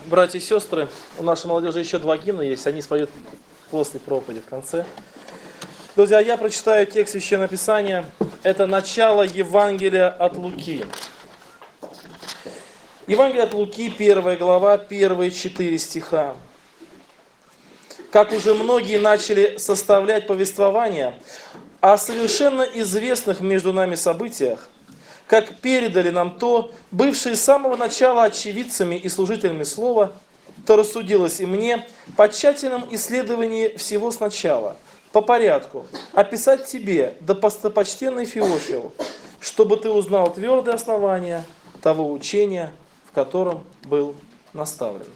Братья и сестры, у нашей молодежи еще 2 гимна есть, они споют после проповеди в конце. Друзья, я прочитаю текст Священного Писания. Это начало Евангелия от Луки. Евангелие от Луки, 1 глава, первые 4 стиха. Как уже многие начали составлять повествование о совершенно известных между нами событиях, как передали нам то, бывшие с самого начала очевидцами и служителями слова, то рассудилось и мне по тщательном исследовании всего сначала, по порядку, описать тебе, достопочтенный Феофил, чтобы ты узнал твердое основание того учения, в котором был наставлен.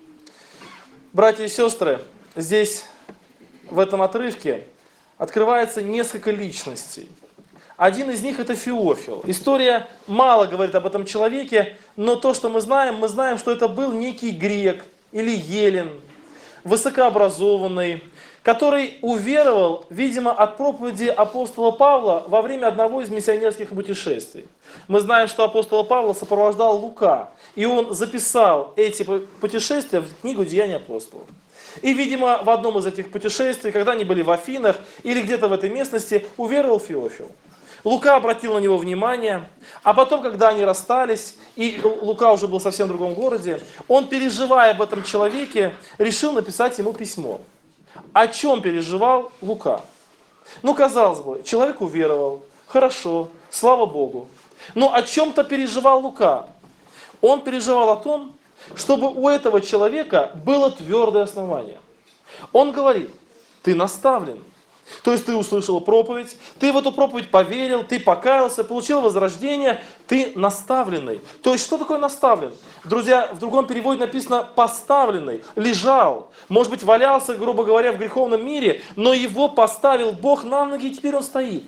Братья и сестры, здесь, в этом отрывке, открывается несколько личностей. Один из них это Феофил. История мало говорит об этом человеке, но то, что мы знаем, что это был некий грек или эллин, высокообразованный, который уверовал, видимо, от проповеди апостола Павла во время одного из миссионерских путешествий. Мы знаем, что апостола Павла сопровождал Лука, и он записал эти путешествия в книгу «Деяния апостолов». И, видимо, в одном из этих путешествий, когда они были в Афинах или где-то в этой местности, уверовал Феофил. Лука обратил на него внимание, а потом, когда они расстались, и Лука уже был совсем в другом городе, он, переживая об этом человеке, решил написать ему письмо. О чем переживал Лука? Казалось бы, человек уверовал, хорошо, слава Богу. Но о чем-то переживал Лука. Он переживал о том, чтобы у этого человека было твердое основание. Он говорит, ты наставлен. То есть ты услышал проповедь, ты в эту проповедь поверил, ты покаялся, получил возрождение, ты наставленный. То есть что такое наставлен? Друзья, в другом переводе написано поставленный, лежал, может быть валялся, грубо говоря, в греховном мире, но его поставил Бог на ноги, и теперь он стоит.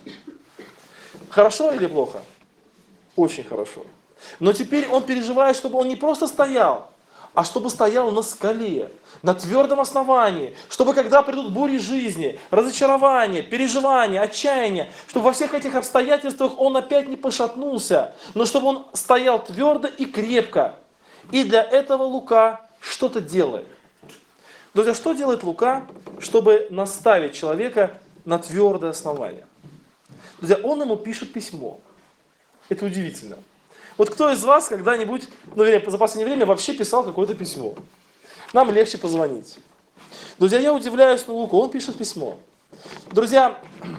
Хорошо или плохо? Очень хорошо. Но теперь он переживает, чтобы он не просто стоял, а чтобы стоял на скале, на твердом основании, чтобы когда придут бури жизни, разочарования, переживания, отчаяния, чтобы во всех этих обстоятельствах он опять не пошатнулся, но чтобы он стоял твердо и крепко. И для этого Лука что-то делает. Друзья, что делает Лука, чтобы наставить человека на твердое основание? Друзья, он ему пишет письмо. Это удивительно. Вот кто из вас когда-нибудь, за последнее время вообще писал какое-то письмо? Нам легче позвонить. Друзья, я удивляюсь на Луку, он пишет письмо. Друзья,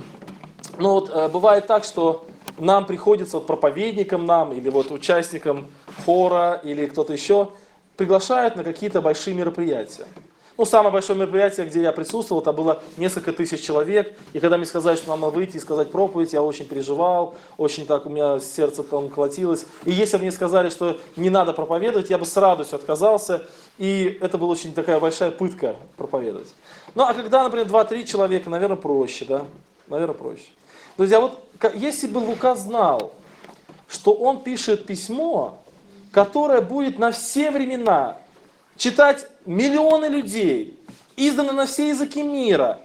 бывает так, что нам приходится, проповедникам нам, или участникам хора, или кто-то еще, приглашают на какие-то большие мероприятия. Самое большое мероприятие, где я присутствовал, это было несколько тысяч человек. И когда мне сказали, что нам надо выйти и сказать проповедь, я очень переживал, очень так у меня сердце там колотилось. И если бы мне сказали, что не надо проповедовать, я бы с радостью отказался. И это была очень такая большая пытка проповедовать. А когда, например, 2-3 человека, наверное, проще, да? Наверное, проще. Друзья, если бы Лука знал, что он пишет письмо, которое будет на все времена читать миллионы людей, издано на все языки мира,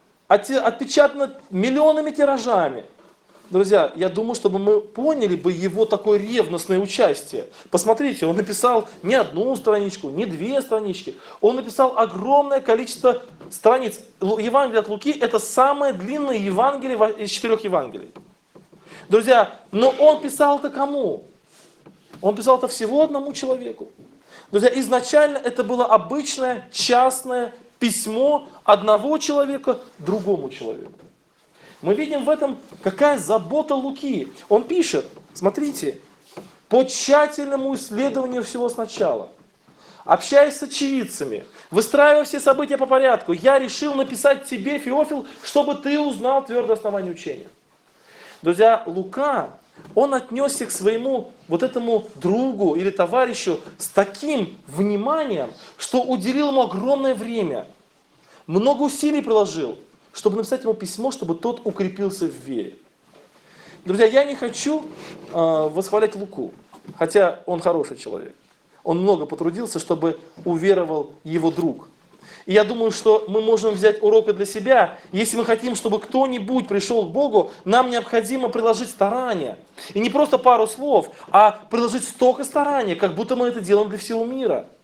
отпечатано миллионными тиражами. Друзья, я думаю, чтобы мы поняли бы его такое ревностное участие. Посмотрите, он написал не одну страничку, не 2 странички. Он написал огромное количество страниц. Евангелие от Луки – это самое длинное Евангелие из 4 Евангелий. Друзья, но он писал это кому? Он писал это всего одному человеку. Друзья, изначально это было обычное, частное письмо одного человека другому человеку. Мы видим в этом, какая забота Луки. Он пишет, смотрите, по тщательному исследованию всего сначала, общаясь с очевидцами, выстраивая все события по порядку, я решил написать тебе, Феофил, чтобы ты узнал твердое основание учения. Друзья, Лука, он отнесся к своему этому другу или товарищу с таким вниманием, что уделил ему огромное время, много усилий приложил, чтобы написать ему письмо, чтобы тот укрепился в вере. Друзья, я не хочу восхвалять Луку, хотя он хороший человек. Он много потрудился, чтобы уверовал его друг. И я думаю, что мы можем взять урок для себя. Если мы хотим, чтобы кто-нибудь пришел к Богу, нам необходимо приложить старания. И не просто пару слов, а приложить столько старания, как будто мы это делаем для всего мира.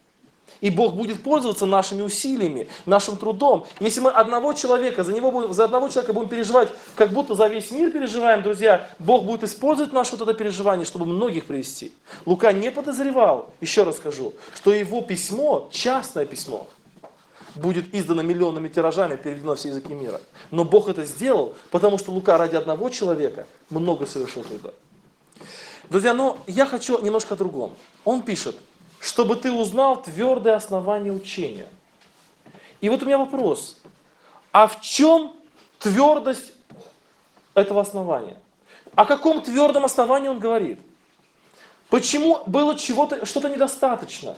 И Бог будет пользоваться нашими усилиями, нашим трудом. Если мы одного человека, за одного человека будем переживать, как будто за весь мир переживаем, друзья, Бог будет использовать наше вот это переживание, чтобы многих привести. Лука не подозревал, еще раз скажу, что его письмо, частное письмо, будет издано миллионными тиражами, переведено на все языки мира. Но Бог это сделал, потому что Лука ради одного человека много совершил труда. Друзья, но я хочу немножко о другом. Он пишет, чтобы ты узнал твердое основание учения. И вот у меня вопрос. А в чем твердость этого основания? О каком твердом основании он говорит? Почему было что-то недостаточно?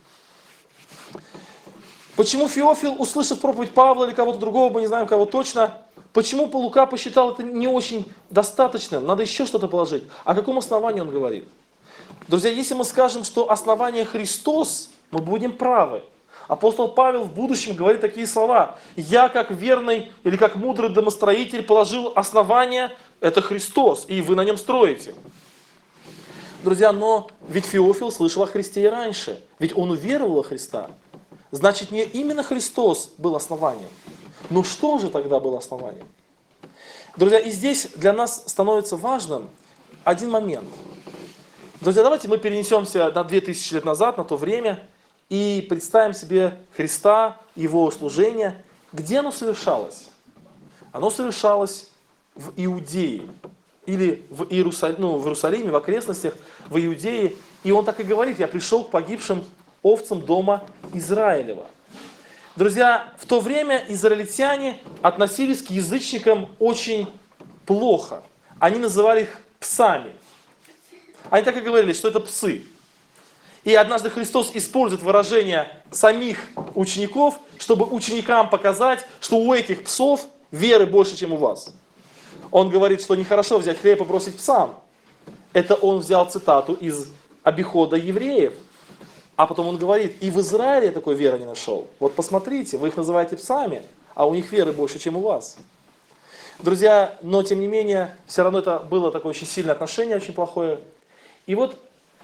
Почему Феофил, услышав проповедь Павла или кого-то другого, мы не знаем кого точно, почему Лука посчитал это не очень достаточным? Надо еще что-то положить. О каком основании он говорит? Друзья, если мы скажем, что основание Христос, мы будем правы. Апостол Павел в будущем говорит такие слова. «Я, как верный или как мудрый домостроитель, положил основание, это Христос, и вы на нем строите». Друзья, но ведь Феофил слышал о Христе и раньше. Ведь он уверовал во Христа. Значит, не именно Христос был основанием. Но что же тогда было основанием? Друзья, и здесь для нас становится важным один момент. Друзья, давайте мы перенесемся на 2000 лет назад, на то время, и представим себе Христа, Его служение. Где оно совершалось? Оно совершалось в Иудее, или в Иерусалиме, в окрестностях, в Иудее. И он так и говорит, я пришел к погибшим овцам дома Израилева. Друзья, в то время израильтяне относились к язычникам очень плохо. Они называли их псами. Они так и говорили, что это псы. И однажды Христос использует выражение самих учеников, чтобы ученикам показать, что у этих псов веры больше, чем у вас. Он говорит, что нехорошо взять хлеб и бросить псам. Это он взял цитату из обихода евреев. А потом он говорит, и в Израиле я такой веры не нашел. Вот посмотрите, вы их называете псами, а у них веры больше, чем у вас. Друзья, но тем не менее, все равно это было такое очень сильное отношение, очень плохое. И вот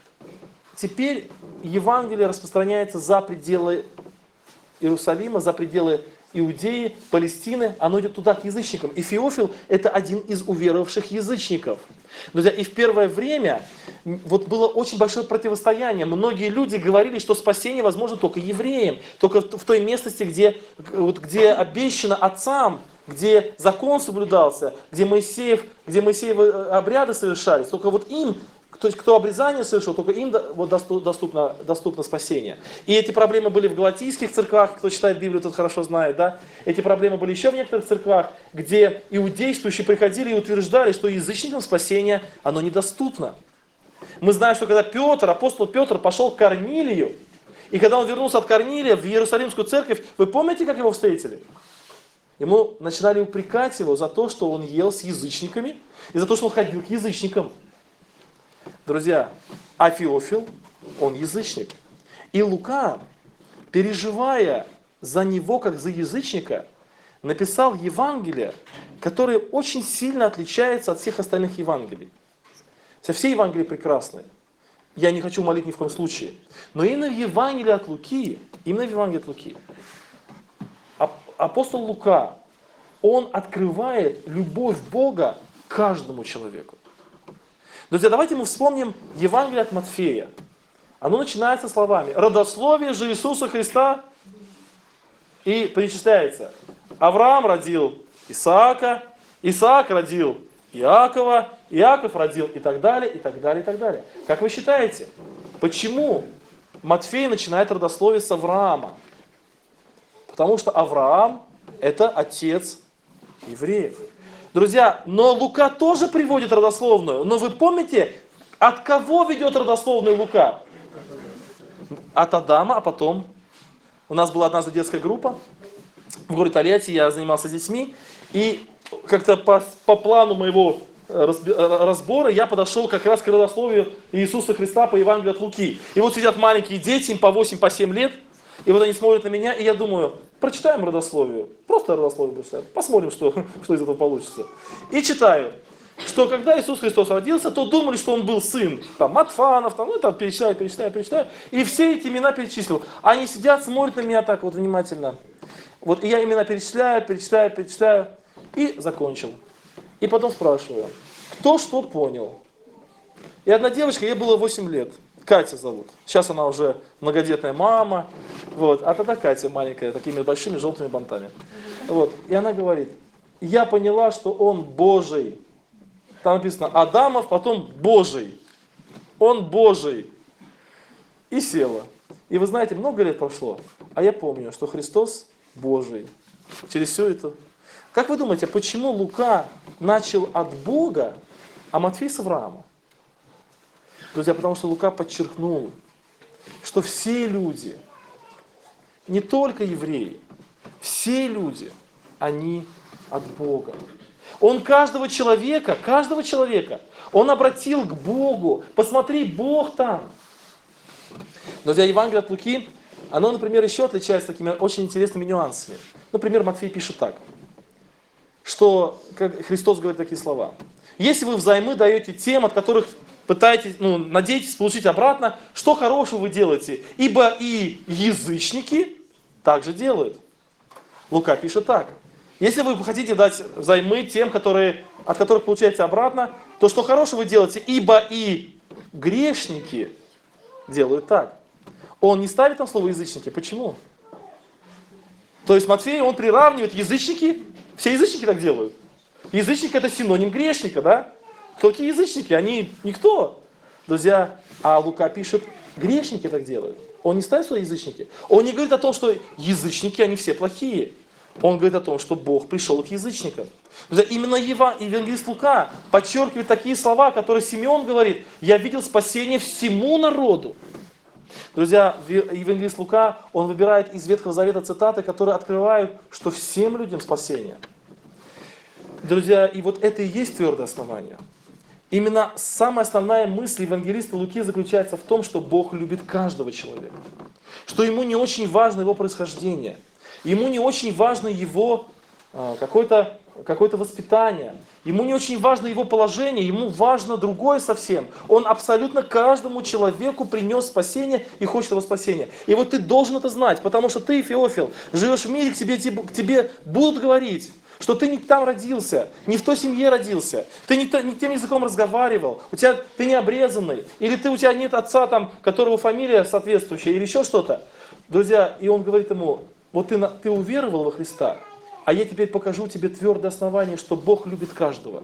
теперь Евангелие распространяется за пределы Иерусалима, за пределы Иудеи, Палестины, оно идет туда, к язычникам. И Феофил – это один из уверовавших язычников. Друзья, и в первое время вот было очень большое противостояние. Многие люди говорили, что спасение возможно только евреям, только в той местности, где обещано отцам, где закон соблюдался, где Моисеевы обряды совершались. Только вот им, то есть кто обрезание совершил, только им вот доступно спасение. И эти проблемы были в галатийских церквах, кто читает Библию, тот хорошо знает, да? Эти проблемы были еще в некоторых церквах, где иудействующие приходили и утверждали, что язычникам спасение, оно недоступно. Мы знаем, что когда апостол Петр пошел к Корнилию, и когда он вернулся от Корнилия в Иерусалимскую церковь, вы помните, как его встретили? Ему начинали упрекать его за то, что он ел с язычниками, и за то, что он ходил к язычникам. Друзья, а Феофил, он язычник. И Лука, переживая за него, как за язычника, написал Евангелие, которое очень сильно отличается от всех остальных Евангелий. Все Евангелия прекрасны. Я не хочу молить ни в коем случае. Но именно в Евангелии от Луки, апостол Лука, он открывает любовь Бога каждому человеку. Друзья, давайте мы вспомним Евангелие от Матфея. Оно начинается словами «Родословие же Иисуса Христа» и перечисляется. Авраам родил Исаака, Исаак родил Иакова, Иаков родил и так далее, и так далее, и так далее. Как вы считаете, почему Матфей начинает родословие с Авраама? Потому что Авраам – это отец евреев. Друзья, но Лука тоже приводит родословную. Но вы помните, от кого ведет родословную Лука? От Адама, а потом... У нас была однажды детская группа в городе Тольятти, я занимался с детьми. И как-то по плану моего разбора я подошел как раз к родословию Иисуса Христа по Евангелию от Луки. И вот сидят маленькие дети, им по 8-7 лет. И вот они смотрят на меня, и я думаю, прочитаем родословие. Просто родословие прочитаем. Посмотрим, что из этого получится. И читаю. что когда Иисус Христос родился, то думали, что он был сын там, Матфанов, там, ну там перечисляю. И все эти имена перечислил. Они сидят, смотрят на меня так вот внимательно. Вот и я имена перечисляю и закончил. И потом спрашиваю, кто что понял? И одна девочка, ей было 8 лет. Катя зовут. Сейчас она уже многодетная мама. Вот. А тогда Катя маленькая, такими большими желтыми бантами. Вот. И она говорит, я поняла, что он Божий. Там написано Адамов, потом Божий. Он Божий. И села. И вы знаете, много лет прошло, а я помню, что Христос Божий. Через все это. Как вы думаете, почему Лука начал от Бога, а Матфей с Авраама? Друзья, потому что Лука подчеркнул, что все люди, не только евреи, все люди, они от Бога. Он каждого человека, он обратил к Богу. Посмотри, Бог там. Друзья, Евангелие от Луки, оно, например, еще отличается такими очень интересными нюансами. Например, Матфей пишет так, что как Христос говорит такие слова. Если вы взаймы даете тем, от которых пытаетесь, надеетесь получить обратно, что хорошего вы делаете? Ибо и язычники так же делают. Лука пишет так. Если вы хотите дать взаймы тем, от которых получаете обратно, то что хорошего вы делаете? Ибо и грешники делают так. Он не ставит там слово язычники. Почему? То есть Матфей, он приравнивает язычники, все язычники так делают. Язычник это синоним грешника, да? Кто такие язычники? Они никто. Друзья, а Лука пишет, грешники так делают. Он не ставит свои язычники. Он не говорит о том, что язычники, они все плохие. Он говорит о том, что Бог пришел к язычникам. Друзья, именно евангелист Лука подчеркивает такие слова, которые Симеон говорит, я видел спасение всему народу. Друзья, евангелист Лука, он выбирает из Ветхого Завета цитаты, которые открывают, что всем людям спасение. Друзья, и вот это и есть твердое основание. Именно самая основная мысль евангелиста Луки заключается в том, что Бог любит каждого человека. Что ему не очень важно его происхождение. Ему не очень важно его какое-то воспитание. Ему не очень важно его положение, ему важно другое совсем. Он абсолютно каждому человеку принес спасение и хочет его спасения. И вот ты должен это знать, потому что ты, Феофил, живешь в мире, к тебе будут говорить, что ты не там родился, не в той семье родился, ты не тем языком разговаривал, ты не обрезанный, или у тебя нет отца, там, которого фамилия соответствующая, или еще что-то. Друзья, и он говорит ему, вот ты уверовал во Христа, а я теперь покажу тебе твердое основание, что Бог любит каждого.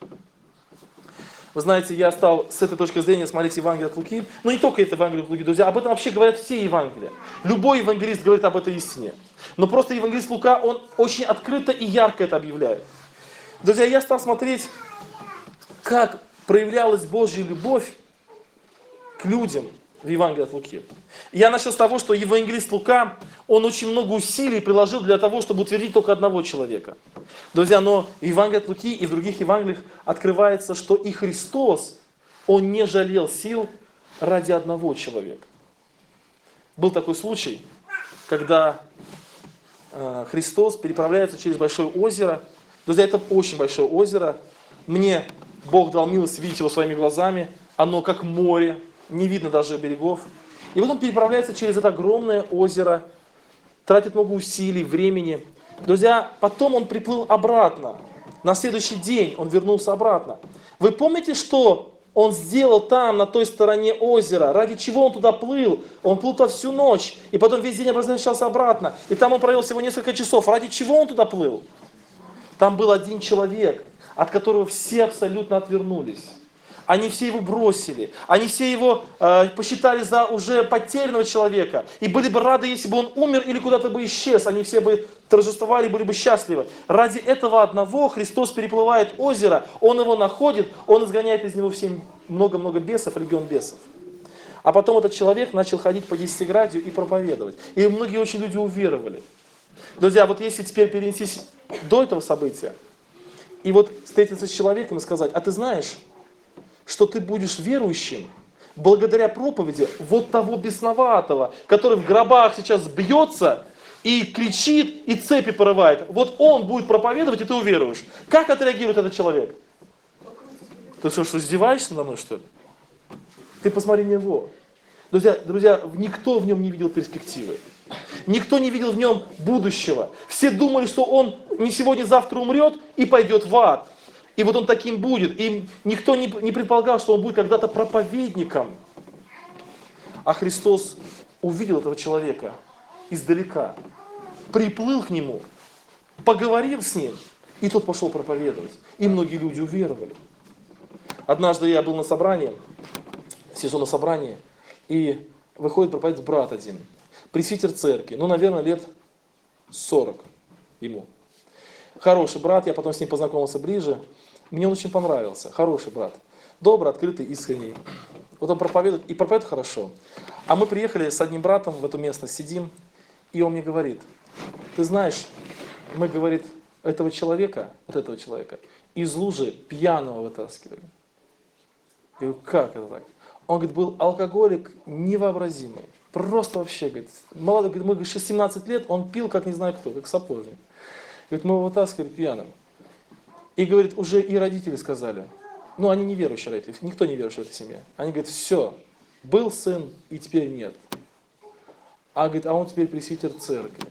Вы знаете, я стал с этой точки зрения смотреть Евангелие от Луки, но не только это Евангелие от Луки, друзья, об этом вообще говорят все Евангелия. Любой евангелист говорит об этой истине. Но просто евангелист Лука, он очень открыто и ярко это объявляет. Друзья, я стал смотреть, как проявлялась Божья любовь к людям в Евангелии от Луки. Я начал с того, что евангелист Лука, он очень много усилий приложил для того, чтобы утвердить только одного человека. Друзья, но в Евангелии от Луки и в других Евангелиях открывается, что и Христос, он не жалел сил ради одного человека. Был такой случай, когда Христос переправляется через большое озеро. Друзья, это очень большое озеро. Мне Бог дал милость видеть его своими глазами. Оно как море, не видно даже берегов. И вот он переправляется через это огромное озеро, тратит много усилий, времени. Друзья, потом он приплыл обратно. На следующий день он вернулся обратно. Вы помните, что он сделал там, на той стороне озера? Ради чего он туда плыл? Он плыл туда всю ночь, и потом весь день возвращался обратно. И там он провел всего несколько часов. Ради чего он туда плыл? Там был один человек, от которого все абсолютно отвернулись. Они все его бросили, они все его посчитали за уже потерянного человека. И были бы рады, если бы он умер или куда-то бы исчез. Они все бы торжествовали, были бы счастливы. Ради этого одного Христос переплывает озеро, он его находит, он изгоняет из него много-много бесов, легион бесов. А потом этот человек начал ходить по Десятиградию и проповедовать. И многие очень люди уверовали. Друзья, вот если теперь перенестись до этого события, и вот встретиться с человеком и сказать, а ты знаешь, что ты будешь верующим благодаря проповеди вот того бесноватого, который в гробах сейчас бьется и кричит, и цепи порывает. Вот он будет проповедовать, и ты уверуешь. Как отреагирует этот человек? Ты что, издеваешься надо мной, что ли? Ты посмотри на него. Друзья, никто в нем не видел перспективы. Никто не видел в нем будущего. Все думали, что он не сегодня, завтра умрет и пойдет в ад. И вот он таким будет. И никто не предполагал, что он будет когда-то проповедником. А Христос увидел этого человека издалека, приплыл к нему, поговорил с ним, и тот пошел проповедовать. И многие люди уверовали. Однажды я был на собрании, сижу на собрании, и выходит проповедовать брат один, пресвитер церкви, наверное, лет 40 ему. Хороший брат, я потом с ним познакомился ближе, мне он очень понравился, хороший брат, добрый, открытый, искренний. Вот он проповедует, и проповедует хорошо. А мы приехали с одним братом в эту местность, сидим, и он мне говорит, ты знаешь, мы, говорит, этого человека, из лужи пьяного вытаскивали. Я говорю, как это так? Он, говорит, был алкоголик невообразимый. Просто вообще, говорит, молодой, говорит, мы, говорит, 17 лет, он пил, как не знаю кто, как сапожник. Говорит, мы его вытаскивали пьяным. И, говорит, уже и родители сказали, они не верующие родители, никто не верующий в этой семье. Они говорят, все, был сын и теперь нет. Говорит, он теперь пресвитер церкви.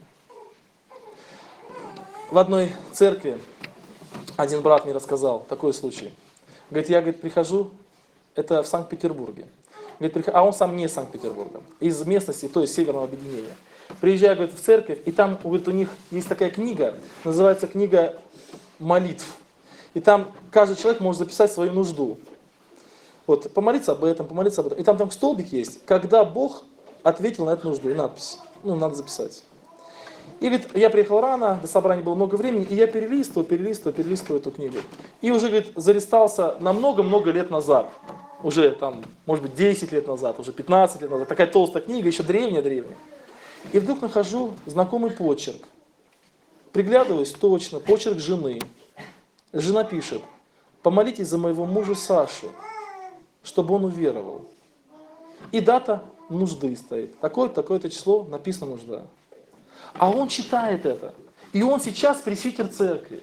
В одной церкви один брат мне рассказал такой случай. Говорит, я, говорит, прихожу, это в Санкт-Петербурге. Говорит, а он сам не из Санкт-Петербурга, из местности, то есть Северного объединения. Приезжаю, говорит, в церковь, и там, говорит, у них есть такая книга, называется книга молитв. И там каждый человек может записать свою нужду. Вот, помолиться об этом. И там столбик есть, когда Бог ответил на эту нужду, и надпись. Надо записать. И говорит, я приехал рано, до собрания было много времени, и я перелистываю эту книгу. И уже, говорит, залистался на много-много лет назад. Уже там, может быть, 10 лет назад, уже 15 лет назад. Такая толстая книга, еще древняя. И вдруг нахожу знакомый почерк. Приглядываюсь, точно, почерк жены. Жена пишет, помолитесь за моего мужа Сашу, чтобы он уверовал. И дата нужды стоит. Такое-то число, написано нужда. А он читает это. И он сейчас пресвитер церкви.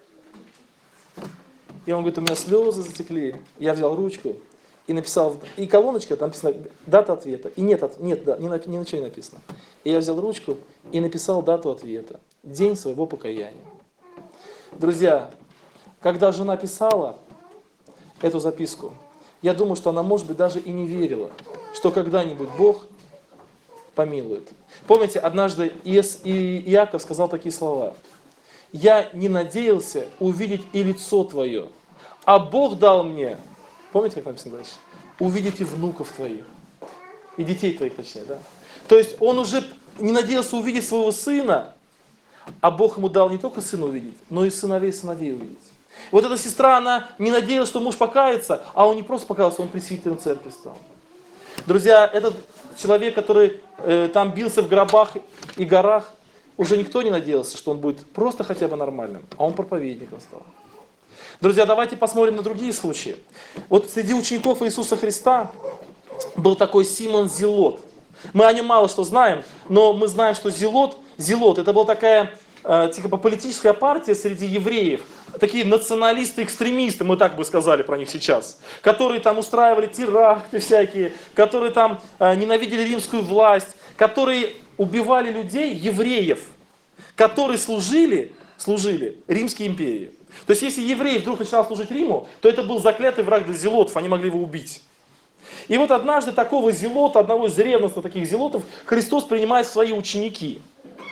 И он говорит, у меня слезы затекли. Я взял ручку и написал, и колоночка, там написано дата ответа. И нет, ни на чем не написано. И я взял ручку и написал дату ответа. День своего покаяния. Друзья, когда жена писала эту записку, я думаю, что она, может быть, даже и не верила, что когда-нибудь Бог помилует. Помните, однажды Иаков сказал такие слова. «Я не надеялся увидеть и лицо Твое, а Бог дал мне», помните, как написано дальше, «увидеть и внуков Твоих». И детей Твоих, точнее, да? То есть он уже не надеялся увидеть своего сына, а Бог ему дал не только сына увидеть, но и сыновей увидеть. Вот эта сестра, она не надеялась, что муж покается, а он не просто покаялся, он пресвитером церкви стал. Друзья, этот человек, который там бился в гробах и горах, уже никто не надеялся, что он будет просто хотя бы нормальным, а он проповедником стал. Друзья, давайте посмотрим на другие случаи. Вот среди учеников Иисуса Христа был такой Симон Зелот. Мы о нем мало что знаем, но мы знаем, что Зелот это была такая типа политическая партия среди евреев, такие националисты-экстремисты, мы так бы сказали про них сейчас, которые там устраивали теракты всякие, которые там ненавидели римскую власть, которые убивали людей, евреев, которые служили Римской империи. То есть если еврей вдруг начинал служить Риму, то это был заклятый враг для зелотов, они могли его убить. И вот однажды такого зелота, одного из ревностных таких зелотов, Христос принимает в свои ученики.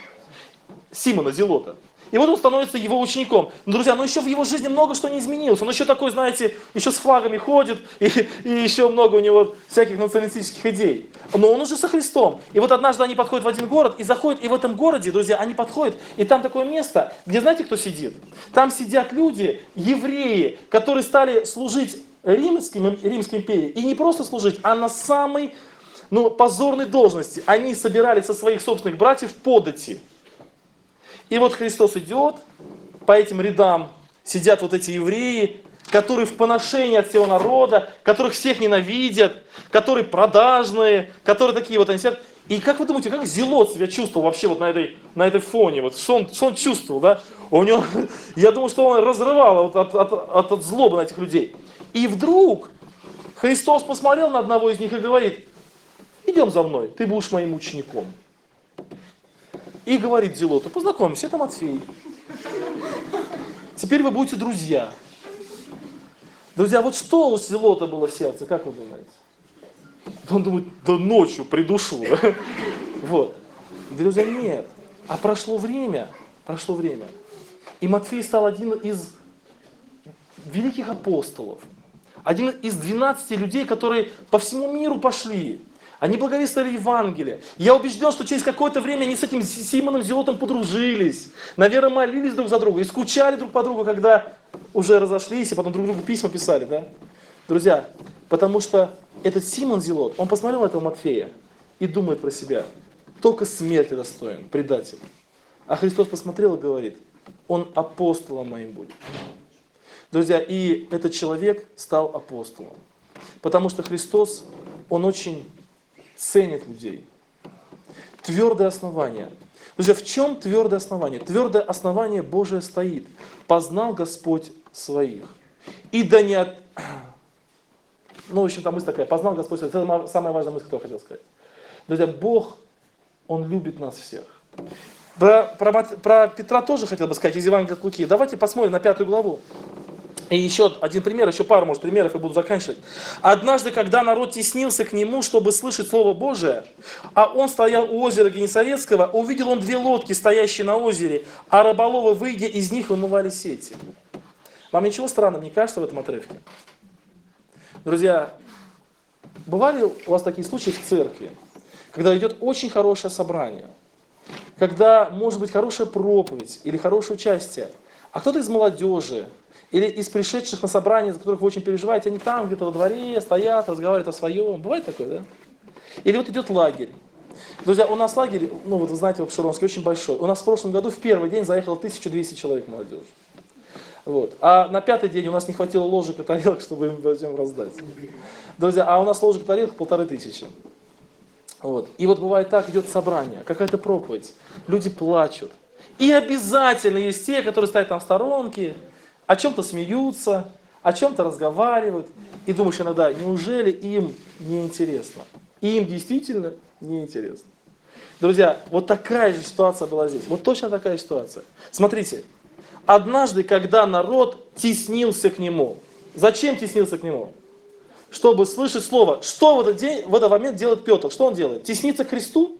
Симона Зелота. И вот он становится его учеником. Но, друзья, еще в его жизни много что не изменилось. Он еще такой, знаете, еще с флагами ходит, и еще много у него всяких националистических идей. Но он уже со Христом. И вот однажды они подходят в один город, и заходят, и в этом городе, друзья, они подходят, и там такое место, где, знаете, кто сидит? Там сидят люди, евреи, которые стали служить Римской империи. И не просто служить, а на самой позорной должности. Они собирали со своих собственных братьев подати. И вот Христос идет, по этим рядам сидят вот эти евреи, которые в поношении от всего народа, которых всех ненавидят, которые продажные, которые такие вот они сидят. И как вы думаете, как Зелот себя чувствовал вообще вот на этой фоне? Вот, что он чувствовал, да? У него, я думаю, что он разрывал от злобы на этих людей. И вдруг Христос посмотрел на одного из них и говорит: идем за мной, ты будешь моим учеником. И говорит Зелоту: познакомься, это Матфей. Теперь вы будете друзья. Друзья, вот что у Зелота было в сердце, как вы думаете? Он думает: да ночью придушу. Вот. Друзья, нет. А прошло время. И Матфей стал один из великих апостолов. Один из 12 людей, которые по всему миру пошли. Они благовествовали Евангелие. Я убежден, что через какое-то время они с этим Симоном Зелотом подружились. Наверное, молились друг за друга и скучали друг по другу, когда уже разошлись, и потом друг другу письма писали. Да? Друзья, потому что этот Симон Зелот, он посмотрел на этого Матфея и думает про себя: только смерти достоин, предатель. А Христос посмотрел и говорит: он апостолом моим будет. Друзья, и этот человек стал апостолом. Потому что Христос, он очень ценит людей. Твердое основание. Друзья, в чем твердое основание? Твердое основание Божие стоит. Познал Господь своих. И да не от... Ну, в общем, там мысль такая: познал Господь своих. Это самая важная мысль, которую я хотел сказать. Друзья, Бог, Он любит нас всех. Про Петра тоже хотел бы сказать из Евангелия от Луки. Давайте посмотрим на 5 главу. И еще один пример, еще пару, может, примеров, и буду заканчивать. Однажды, когда народ теснился к нему, чтобы слышать Слово Божие, а он стоял у озера Генесарецкого, увидел он 2 лодки, стоящие на озере, а рыболовы, выйдя из них, вымывали сети. Вам ничего странного не кажется в этом отрывке? Друзья, бывали у вас такие случаи в церкви, когда идет очень хорошее собрание, когда может быть хорошая проповедь или хорошее участие, а кто-то из молодежи, или из пришедших на собрание, за которых вы очень переживаете, они там где-то во дворе стоят, разговаривают о своем. Бывает такое, да? Или вот идет лагерь. Друзья, у нас лагерь, ну вот вы знаете, в Обширонске очень большой. У нас в прошлом году в первый день заехало 1200 человек молодежи. Вот. А на 5-й день у нас не хватило ложек и тарелок, чтобы им всем раздать. Друзья, а у нас ложек и тарелок 1500. Вот. И вот бывает так, идет собрание, какая-то проповедь, люди плачут. И обязательно есть те, которые стоят там в сторонке, о чем-то смеются, о чем-то разговаривают. И думаешь иногда: неужели им не интересно? И им действительно не интересно. Друзья, вот такая же ситуация была здесь. Вот точно такая ситуация. Смотрите, однажды, когда народ теснился к нему. Зачем теснился к нему? Чтобы слышать слово. Что в этот момент делает Петр? Что он делает? Теснится к Христу?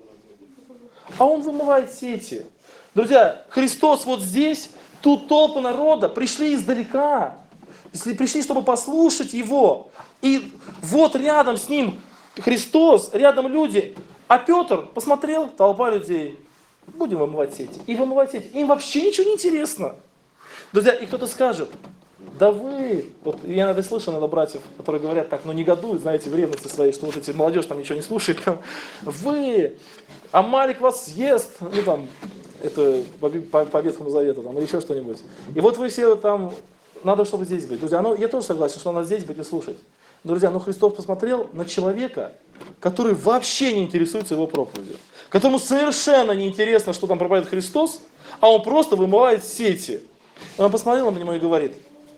А он вымывает сети. Друзья, Христос вот здесь, тут толпы народа пришли издалека. Пришли, чтобы послушать Его. И вот рядом с Ним Христос, рядом люди. А Петр посмотрел, толпа людей. Будем вымывать сети. И вымывать сети. Им вообще ничего не интересно. Друзья, и кто-то скажет: да вы, вот я иногда слышу братьев, которые говорят так, негодуют, знаете, в ревности своей, что вот эти молодежь там ничего не слушает. Вы, Амалик вас съест, ну там, это по Ветхому Завету, там, или еще что-нибудь. И вот вы все там, надо, чтобы здесь быть. Друзья, я тоже согласен, что надо здесь быть и слушать. Друзья, Христос посмотрел на человека, который вообще не интересуется его проповедью. Которому совершенно не интересно, что там проповедует Христос, а он просто вымывает сети. И он посмотрел на него и говорит: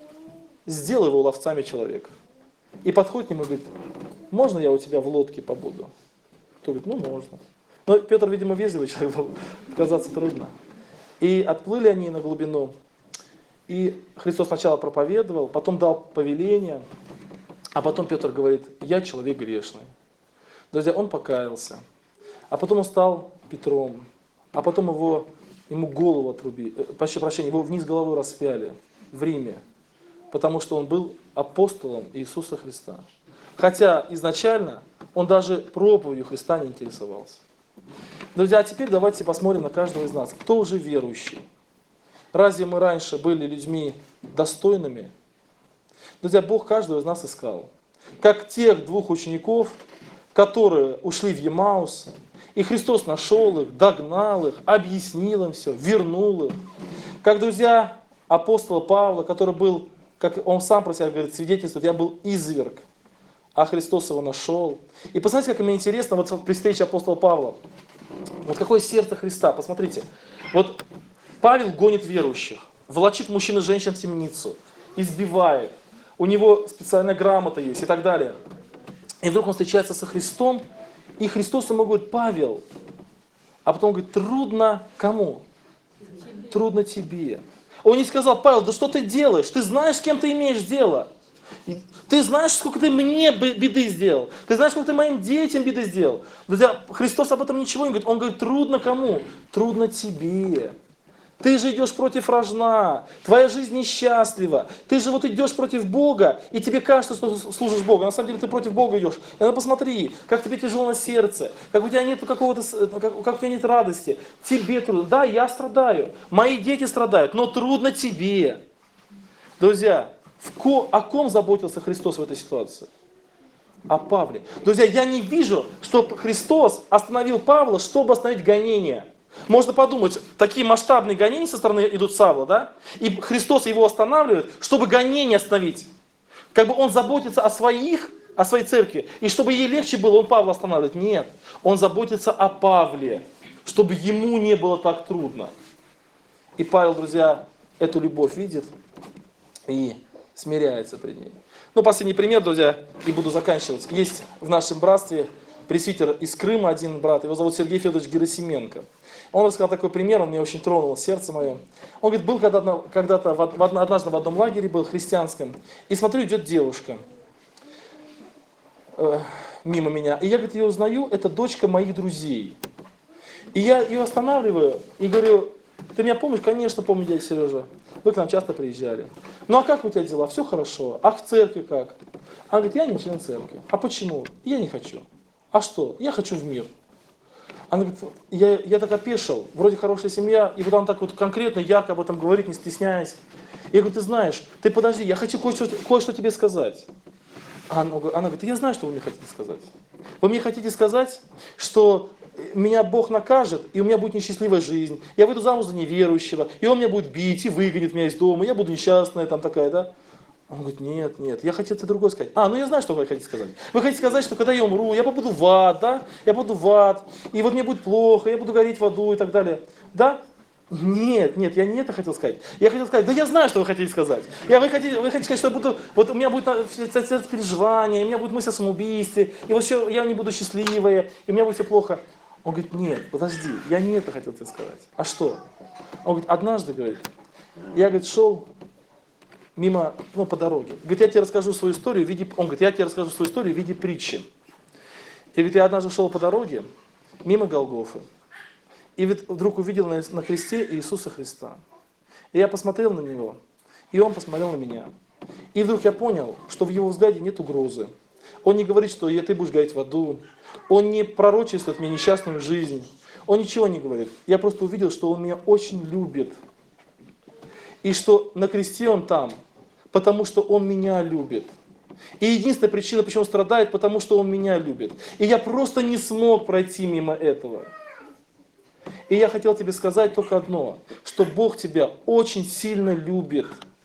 сделай его ловцами человека. И подходит к нему и говорит: можно я у тебя в лодке побуду? Кто говорит: можно. Но Петр, видимо, вежливый человек был, отказаться трудно. И отплыли они на глубину. И Христос сначала проповедовал, потом дал повеление, а потом Петр говорит: я человек грешный. Друзья, он покаялся. А потом он стал Петром. А потом ему голову отрубили, его вниз головой распяли в Риме. Потому что он был апостолом Иисуса Христа. Хотя изначально он даже проповедью Христа не интересовался. Друзья, а теперь давайте посмотрим на каждого из нас. Кто уже верующий? Разве мы раньше были людьми достойными? Друзья, Бог каждого из нас искал. Как тех 2 учеников, которые ушли в Емаус, и Христос нашел их, догнал их, объяснил им все, вернул их. Как, друзья, апостола Павла, который был, как он сам про себя говорит, свидетельствует: я был изверг, а Христос его нашел. И посмотрите, как мне интересно, вот при встрече апостола Павла, вот какое сердце Христа, посмотрите. Вот Павел гонит верующих, волочит мужчин и женщин в темницу, избивает, у него специальная грамота есть и так далее. И вдруг он встречается со Христом, и Христос ему говорит: Павел, а потом говорит: трудно кому? Трудно тебе. Он не сказал: Павел, да что ты делаешь? Ты знаешь, с кем ты имеешь дело? Ты знаешь, сколько ты мне беды сделал? Ты знаешь, сколько ты моим детям беды сделал? Друзья, Христос об этом ничего не говорит. Он говорит: трудно кому? Трудно тебе. Ты же идешь против рожна, твоя жизнь несчастлива, ты же вот идешь против Бога, и тебе кажется, что служишь Богу, а на самом деле ты против Бога идешь. И ну посмотри, как тебе тяжело на сердце, как у тебя нет какого-то, как у тебя нет радости, тебе трудно. Да, я страдаю, мои дети страдают, но трудно тебе. Друзья, о ком заботился Христос в этой ситуации? О Павле. Друзья, я не вижу, что Христос остановил Павла, чтобы остановить гонения. Можно подумать, такие масштабные гонения со стороны идут Савла, да? И Христос его останавливает, чтобы гонения остановить. Как бы он заботится о своей церкви, и чтобы ей легче было, он Павла останавливает. Нет, он заботится о Павле, чтобы ему не было так трудно. И Павел, друзья, эту любовь видит и смиряется пред ней. Ну, последний пример, друзья, и буду заканчивать. Есть в нашем братстве пресвитер из Крыма, один брат, его зовут Сергей Федорович Герасименко. Он рассказал такой пример, он меня очень тронул, сердце мое. Он говорит, был когда-то однажды в одном лагере, был христианском, и смотрю, идет девушка мимо меня. И я, говорит, ее узнаю, это дочка моих друзей. И я ее останавливаю и говорю: ты меня помнишь? Конечно, помню, дядя Сережа. Вы к нам часто приезжали. Ну а как у тебя дела? Все хорошо. А в церкви как? Она говорит: я не член церкви. А почему? Я не хочу. А что? Я хочу в мир. Она говорит: я так опешил, вроде хорошая семья, и вот он так вот конкретно, ярко об этом говорит, не стесняясь. Я говорю: ты знаешь, ты подожди, я хочу кое-что тебе сказать. Она говорит: я знаю, что вы мне хотите сказать. Вы мне хотите сказать, что меня Бог накажет, и у меня будет несчастливая жизнь. Я выйду замуж за неверующего, и он меня будет бить, и выгонит меня из дома, я буду несчастная там такая, да? Он говорит: нет, я хотел тебе другое сказать. Ну я знаю, что вы хотите сказать. Вы хотите сказать, что когда я умру, я попаду в ад, да? Я попаду в ад, и вот мне будет плохо, я буду гореть в аду и так далее. Да? Нет, я не это хотел сказать. Я хотел сказать: да я знаю, что вы хотите сказать. Вы хотите сказать, что вот у меня будет переживание, у меня будет мысль о самоубийстве, и вот все, я не буду счастливая, и у меня будет все плохо. Он говорит: нет, подожди, я не это хотел тебе сказать. А что? Он говорит: однажды, говорит, я, говорит, шел мимо, по дороге. Говорит: я тебе расскажу свою историю в виде... Он говорит: я тебе расскажу свою историю в виде притчи. И говорит: я однажды шел по дороге мимо Голгофы. И вдруг увидел на кресте Иисуса Христа. И я посмотрел на Него, и Он посмотрел на меня. И вдруг я понял, что в Его взгляде нет угрозы. Он не говорит, что ты будешь гореть в аду. Он не пророчествует мне несчастную жизнь. Он ничего не говорит. Я просто увидел, что Он меня очень любит. И что на кресте Он там, потому что Он меня любит. И единственная причина, почему Он страдает, потому что Он меня любит. И я просто не смог пройти мимо этого. И я хотел тебе сказать только одно, что Бог тебя очень сильно любит.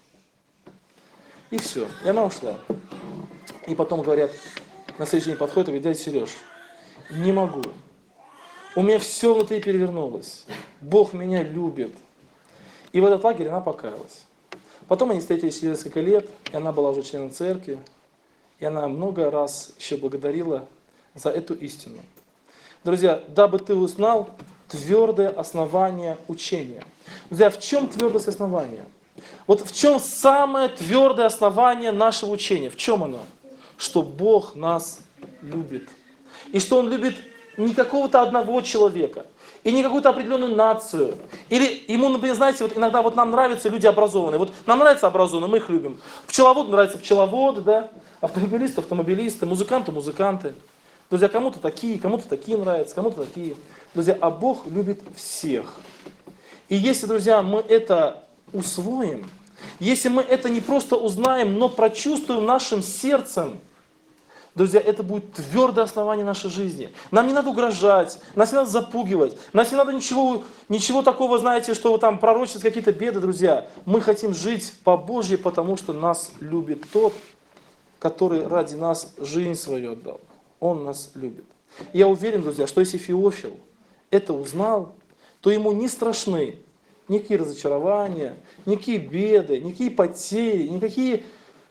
И все. И она ушла. И потом говорят, на следующий день подходит и говорит: дядя Сереж, не могу. У меня все внутри перевернулось. Бог меня любит. И в этот лагерь она покаялась. Потом они встретились через несколько лет, и она была уже членом церкви. И она много раз еще благодарила за эту истину. Друзья, дабы ты узнал твердое основание учения. Друзья, в чем твердость основания? Вот в чем самое твердое основание нашего учения? В чем оно? Что Бог нас любит. И что Он любит не какого-то одного человека, и не какую-то определенную нацию. Или ему, например, знаете, вот иногда вот нам нравятся люди образованные. Вот нам нравятся образованные, мы их любим. Пчеловод нравится пчеловоды, да? Автомобилисты, музыканты. Друзья, кому-то такие нравятся, кому-то такие. Друзья, а Бог любит всех. И если, друзья, мы это усвоим, если мы это не просто узнаем, но прочувствуем нашим сердцем, друзья, это будет твердое основание нашей жизни. Нам не надо угрожать, нас не надо запугивать, нас не надо ничего такого, знаете, что там пророчат какие-то беды, друзья. Мы хотим жить по Божьей, потому что нас любит тот, который ради нас жизнь свою отдал. Он нас любит. И я уверен, друзья, что если Феофил это узнал, то ему не страшны никакие разочарования, никакие беды, никакие потери, никакие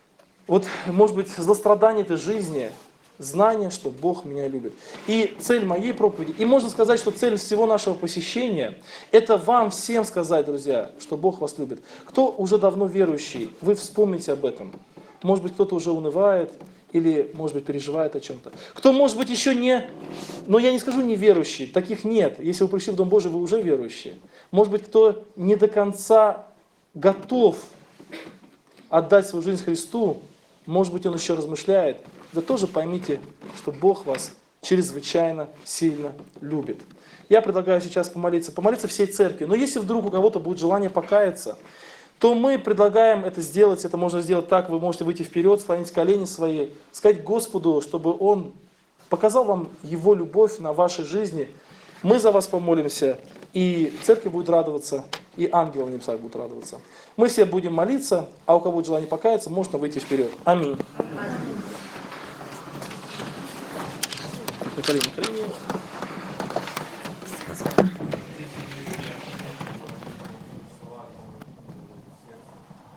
вот, может быть, злострадание этой жизни, знание, что Бог меня любит. И цель моей проповеди, и можно сказать, что цель всего нашего посещения, это вам всем сказать, друзья, что Бог вас любит. Кто уже давно верующий, вы вспомните об этом. Может быть, кто-то уже унывает, или, может быть, переживает о чем-то. Кто, может быть, еще не, но я не скажу неверующий, таких нет. Если вы пришли в Дом Божий, вы уже верующие. Может быть, кто не до конца готов отдать свою жизнь Христу, может быть, он еще размышляет, да тоже поймите, что Бог вас чрезвычайно сильно любит. Я предлагаю сейчас помолиться всей церкви. Но если вдруг у кого-то будет желание покаяться, то мы предлагаем это сделать. Это можно сделать так, вы можете выйти вперед, склонить колени свои, сказать Господу, чтобы Он показал вам Его любовь на вашей жизни. Мы за вас помолимся, и церковь будет радоваться, и ангелы на небесах будут радоваться. Мы все будем молиться, а у кого будет желание покаяться, можно выйти вперед. Аминь. На колени.